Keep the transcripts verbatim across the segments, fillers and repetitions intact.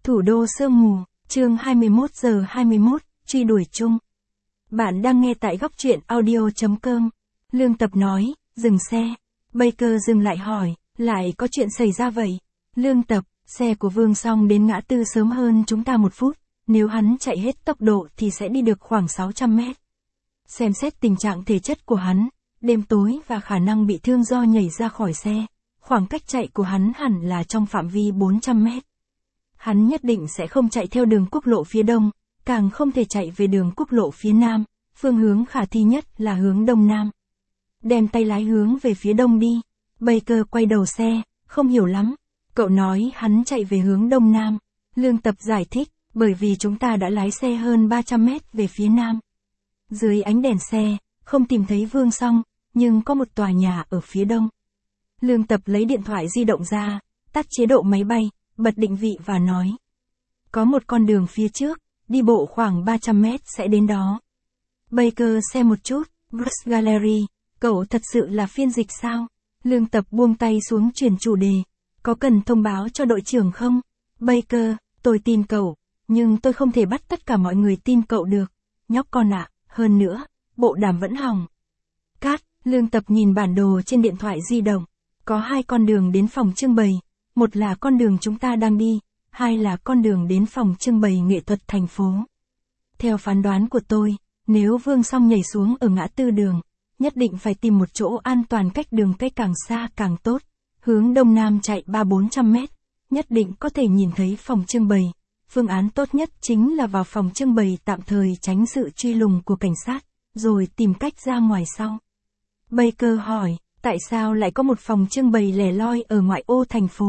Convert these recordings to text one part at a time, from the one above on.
Thủ đô sương mù, chương hai mươi mốt giờ hai mươi mốt, truy đuổi chung. Bạn đang nghe tại góc truyện audio chấm com. Lương Tập nói, dừng xe. Baker dừng lại hỏi, lại có chuyện xảy ra vậy? Lương Tập, xe của Vương Song đến ngã tư sớm hơn chúng ta một phút, nếu hắn chạy hết tốc độ thì sẽ đi được khoảng sáu trăm mét. Xem xét tình trạng thể chất của hắn, đêm tối và khả năng bị thương do nhảy ra khỏi xe, khoảng cách chạy của hắn hẳn là trong phạm vi bốn trăm mét. Hắn nhất định sẽ không chạy theo đường quốc lộ phía đông, càng không thể chạy về đường quốc lộ phía nam, phương hướng khả thi nhất là hướng đông nam. Đem tay lái hướng về phía đông đi. Baker quay đầu xe, không hiểu lắm. Cậu nói hắn chạy về hướng đông nam. Lương Tập giải thích, bởi vì chúng ta đã lái xe hơn ba trăm mét về phía nam. Dưới ánh đèn xe, không tìm thấy Vương Song, nhưng có một tòa nhà ở phía đông. Lương Tập lấy điện thoại di động ra, tắt chế độ máy bay, bật định vị và nói. Có một con đường phía trước, đi bộ khoảng ba trăm mét sẽ đến đó. Baker xem một chút, Bruce Gallery, cậu thật sự là phiên dịch sao? Lương Tập buông tay xuống chuyển chủ đề. Có cần thông báo cho đội trưởng không? Baker, tôi tin cậu, nhưng tôi không thể bắt tất cả mọi người tin cậu được. Nhóc con ạ, hơn nữa, bộ đàm vẫn hỏng. Cát, Lương Tập nhìn bản đồ trên điện thoại di động. Có hai con đường đến phòng trưng bày. Một là con đường chúng ta đang đi, hai là con đường đến phòng trưng bày nghệ thuật thành phố. Theo phán đoán của tôi, nếu Vương Song nhảy xuống ở ngã tư đường, nhất định phải tìm một chỗ an toàn cách đường cây càng xa càng tốt. Hướng đông nam chạy ba bốn trăm mét, nhất định có thể nhìn thấy phòng trưng bày. Phương án tốt nhất chính là vào phòng trưng bày tạm thời tránh sự truy lùng của cảnh sát, rồi tìm cách ra ngoài sau. Baker hỏi, tại sao lại có một phòng trưng bày lẻ loi ở ngoại ô thành phố?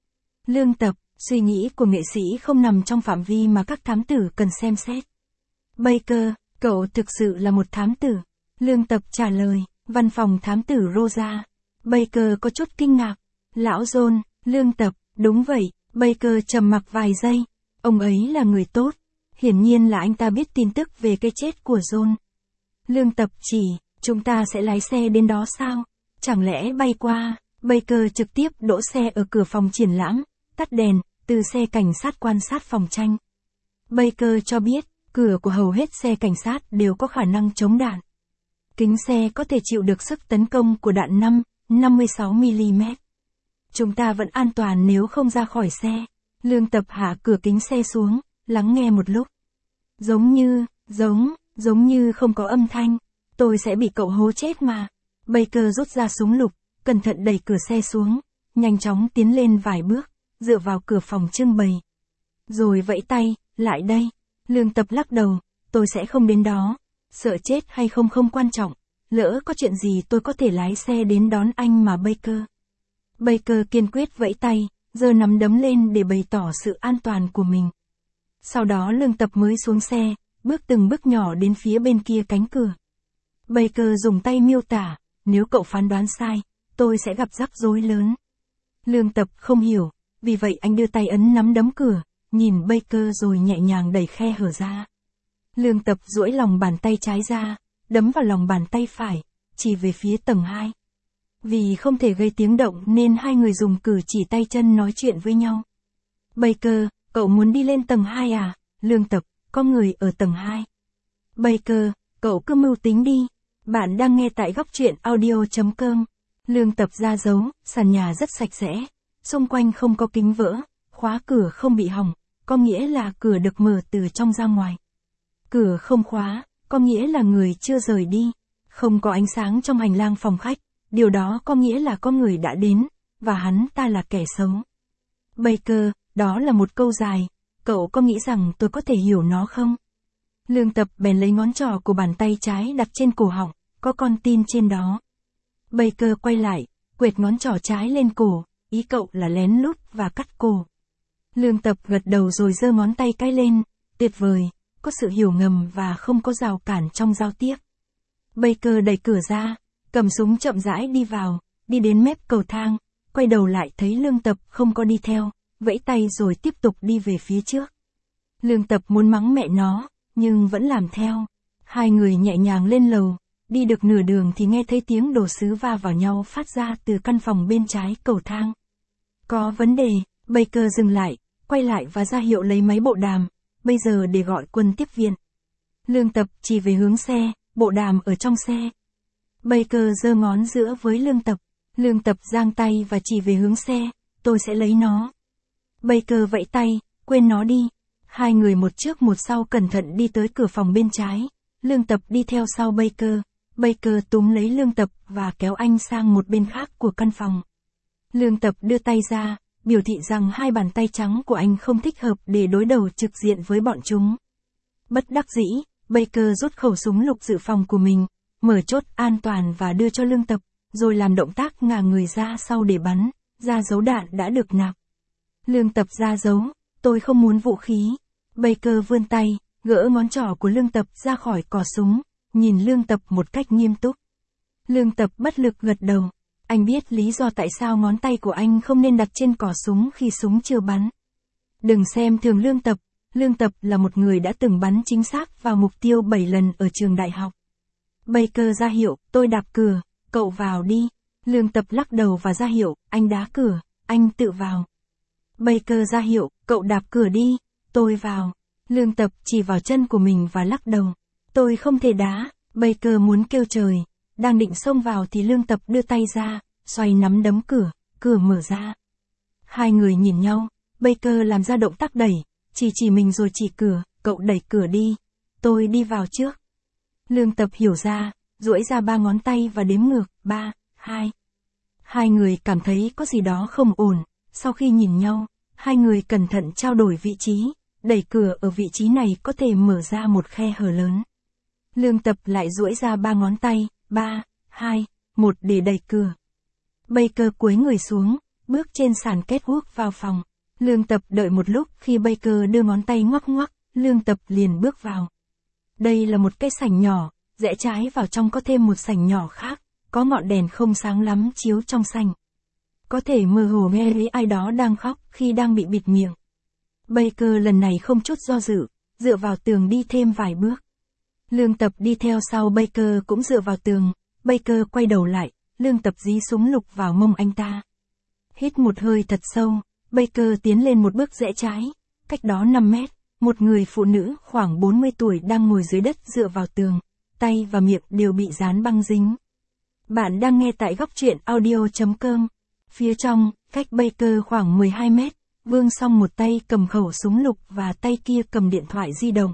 Lương Tập, suy nghĩ của nghệ sĩ không nằm trong phạm vi mà các thám tử cần xem xét. Baker, cậu thực sự là một thám tử. Lương Tập trả lời, văn phòng thám tử Rosa. Baker có chút kinh ngạc. Lão John, Lương Tập, đúng vậy. Baker trầm mặc vài giây. Ông ấy là người tốt. Hiển nhiên là anh ta biết tin tức về cái chết của John. Lương Tập chỉ, chúng ta sẽ lái xe đến đó sao? Chẳng lẽ bay qua? Baker trực tiếp đỗ xe ở cửa phòng triển lãm, tắt đèn, từ xe cảnh sát quan sát phòng tranh. Baker cho biết, cửa của hầu hết xe cảnh sát đều có khả năng chống đạn. Kính xe có thể chịu được sức tấn công của đạn năm, năm mươi sáu mi li mét. Chúng ta vẫn an toàn nếu không ra khỏi xe. Lương Tập hạ cửa kính xe xuống, lắng nghe một lúc. Giống như, giống, giống như không có âm thanh. Tôi sẽ bị cậu hố chết mà. Baker rút ra súng lục, cẩn thận đẩy cửa xe xuống, nhanh chóng tiến lên vài bước, dựa vào cửa phòng trưng bày. Rồi vẫy tay, lại đây. Lương Tập lắc đầu, tôi sẽ không đến đó. Sợ chết hay không không quan trọng. Lỡ có chuyện gì tôi có thể lái xe đến đón anh mà Baker. Baker kiên quyết vẫy tay, giơ nắm đấm lên để bày tỏ sự an toàn của mình. Sau đó Lương Tập mới xuống xe, bước từng bước nhỏ đến phía bên kia cánh cửa. Baker dùng tay miêu tả, nếu cậu phán đoán sai, tôi sẽ gặp rắc rối lớn. Lương Tập không hiểu, vì vậy anh đưa tay ấn nắm đấm cửa, nhìn Baker rồi nhẹ nhàng đẩy khe hở ra. Lương Tập duỗi lòng bàn tay trái ra, đấm vào lòng bàn tay phải, chỉ về phía tầng hai. Vì không thể gây tiếng động nên hai người dùng cử chỉ tay chân nói chuyện với nhau. Baker, cậu muốn đi lên tầng hai à? Lương Tập, có người ở tầng hai. Baker, cậu cứ mưu tính đi. Bạn đang nghe tại góc truyện audio chấm com. Lương Tập ra dấu, sàn nhà rất sạch sẽ. Xung quanh không có kính vỡ, khóa cửa không bị hỏng, có nghĩa là cửa được mở từ trong ra ngoài. Cửa không khóa, có nghĩa là người chưa rời đi. Không có ánh sáng trong hành lang phòng khách, điều đó có nghĩa là có người đã đến, và hắn ta là kẻ xấu. Baker, đó là một câu dài, cậu có nghĩ rằng tôi có thể hiểu nó không? Lương Tập bèn lấy ngón trỏ của bàn tay trái đặt trên cổ họng, có con tin trên đó. Baker quay lại, quệt ngón trỏ trái lên cổ, ý cậu là lén lút và cắt cổ. Lương Tập gật đầu rồi giơ ngón tay cái lên, tuyệt vời, có sự hiểu ngầm và không có rào cản trong giao tiếp. Baker đẩy cửa ra, cầm súng chậm rãi đi vào, đi đến mép cầu thang, quay đầu lại thấy Lương Tập không có đi theo, vẫy tay rồi tiếp tục đi về phía trước. Lương Tập muốn mắng mẹ nó, nhưng vẫn làm theo. Hai người nhẹ nhàng lên lầu, đi được nửa đường thì nghe thấy tiếng đồ sứ va vào nhau phát ra từ căn phòng bên trái cầu thang. Có vấn đề, Baker dừng lại, quay lại và ra hiệu lấy máy bộ đàm, bây giờ để gọi quân tiếp viện. Lương Tập chỉ về hướng xe, bộ đàm ở trong xe. Baker giơ ngón giữa với Lương Tập. Lương Tập giang tay và chỉ về hướng xe, tôi sẽ lấy nó. Baker vẫy tay, quên nó đi. Hai người một trước một sau cẩn thận đi tới cửa phòng bên trái. Lương Tập đi theo sau Baker. Baker túm lấy Lương Tập và kéo anh sang một bên khác của căn phòng. Lương Tập đưa tay ra, biểu thị rằng hai bàn tay trắng của anh không thích hợp để đối đầu trực diện với bọn chúng. Bất đắc dĩ, Baker rút khẩu súng lục dự phòng của mình, mở chốt an toàn và đưa cho Lương Tập, rồi làm động tác ngả người ra sau để bắn, ra dấu đạn đã được nạp. Lương Tập ra dấu, tôi không muốn vũ khí. Baker vươn tay, gỡ ngón trỏ của Lương Tập ra khỏi cò súng, nhìn Lương Tập một cách nghiêm túc. Lương Tập bất lực gật đầu. Anh biết lý do tại sao ngón tay của anh không nên đặt trên cò súng khi súng chưa bắn. Đừng xem thường Lương Tập, Lương Tập là một người đã từng bắn chính xác vào mục tiêu bảy lần ở trường đại học. Baker ra hiệu, tôi đạp cửa, cậu vào đi. Lương Tập lắc đầu và ra hiệu, anh đá cửa, anh tự vào. Baker ra hiệu, cậu đạp cửa đi, tôi vào. Lương Tập chỉ vào chân của mình và lắc đầu. Tôi không thể đá. Baker muốn kêu trời. Đang định xông vào thì Lương Tập đưa tay ra, xoay nắm đấm cửa, cửa mở ra. Hai người nhìn nhau, Baker làm ra động tác đẩy, chỉ chỉ mình rồi chỉ cửa, cậu đẩy cửa đi. Tôi đi vào trước. Lương Tập hiểu ra, duỗi ra ba ngón tay và đếm ngược, ba, hai. Hai người cảm thấy có gì đó không ổn, sau khi nhìn nhau, hai người cẩn thận trao đổi vị trí, đẩy cửa ở vị trí này có thể mở ra một khe hở lớn. Lương Tập lại duỗi ra ba ngón tay, ba, hai, một để đẩy cửa. Baker cúi người xuống, bước trên sàn catwalk vào phòng. Lương Tập đợi một lúc, khi Baker đưa ngón tay ngoắc ngoắc, Lương Tập liền bước vào. Đây là một cái sảnh nhỏ, rẽ trái vào trong có thêm một sảnh nhỏ khác, có ngọn đèn không sáng lắm chiếu trong sảnh. Có thể mơ hồ nghe thấy ai đó đang khóc khi đang bị bịt miệng. Baker lần này không chút do dự, dựa vào tường đi thêm vài bước. Lương Tập đi theo sau Baker cũng dựa vào tường. Baker quay đầu lại, Lương Tập dí súng lục vào mông anh ta. Hít một hơi thật sâu, Baker tiến lên một bước rẽ trái. Cách đó năm mét, một người phụ nữ khoảng bốn mươi tuổi đang ngồi dưới đất dựa vào tường, tay và miệng đều bị dán băng dính. Bạn đang nghe tại góc truyện audio chấm com. Phía trong, cách Baker khoảng mười hai mét, Vương Song một tay cầm khẩu súng lục và tay kia cầm điện thoại di động.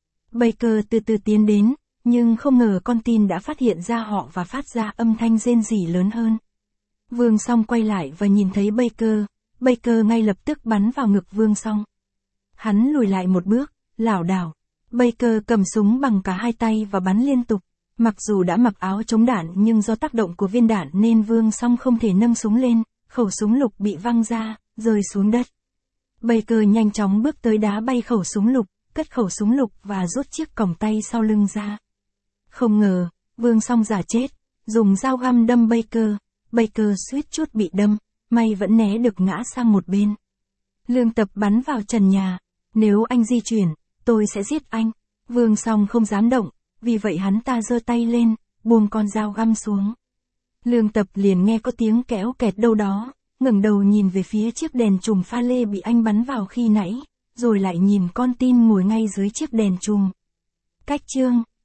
Baker từ từ tiến đến, nhưng không ngờ con tin đã phát hiện ra họ và phát ra âm thanh rên rỉ lớn hơn. Vương Song quay lại và nhìn thấy Baker, Baker ngay lập tức bắn vào ngực Vương Song. Hắn lùi lại một bước, lảo đảo. Baker cầm súng bằng cả hai tay và bắn liên tục. Mặc dù đã mặc áo chống đạn nhưng do tác động của viên đạn nên Vương Song không thể nâng súng lên, khẩu súng lục bị văng ra, rơi xuống đất. Baker nhanh chóng bước tới đá bay khẩu súng lục, cất khẩu súng lục và rút chiếc còng tay sau lưng ra. Không ngờ, Vương Song giả chết, dùng dao găm đâm Baker. Baker suýt chút bị đâm, may vẫn né được ngã sang một bên. Lương Tập bắn vào trần nhà. Nếu anh di chuyển, tôi sẽ giết anh. Vương Song không dám động, vì vậy hắn ta giơ tay lên, buông con dao găm xuống. Lương Tập liền nghe có tiếng kéo kẹt đâu đó, ngẩng đầu nhìn về phía chiếc đèn chùm pha lê bị anh bắn vào khi nãy, rồi lại nhìn con tin ngồi ngay dưới chiếc đèn chùm. Cách chương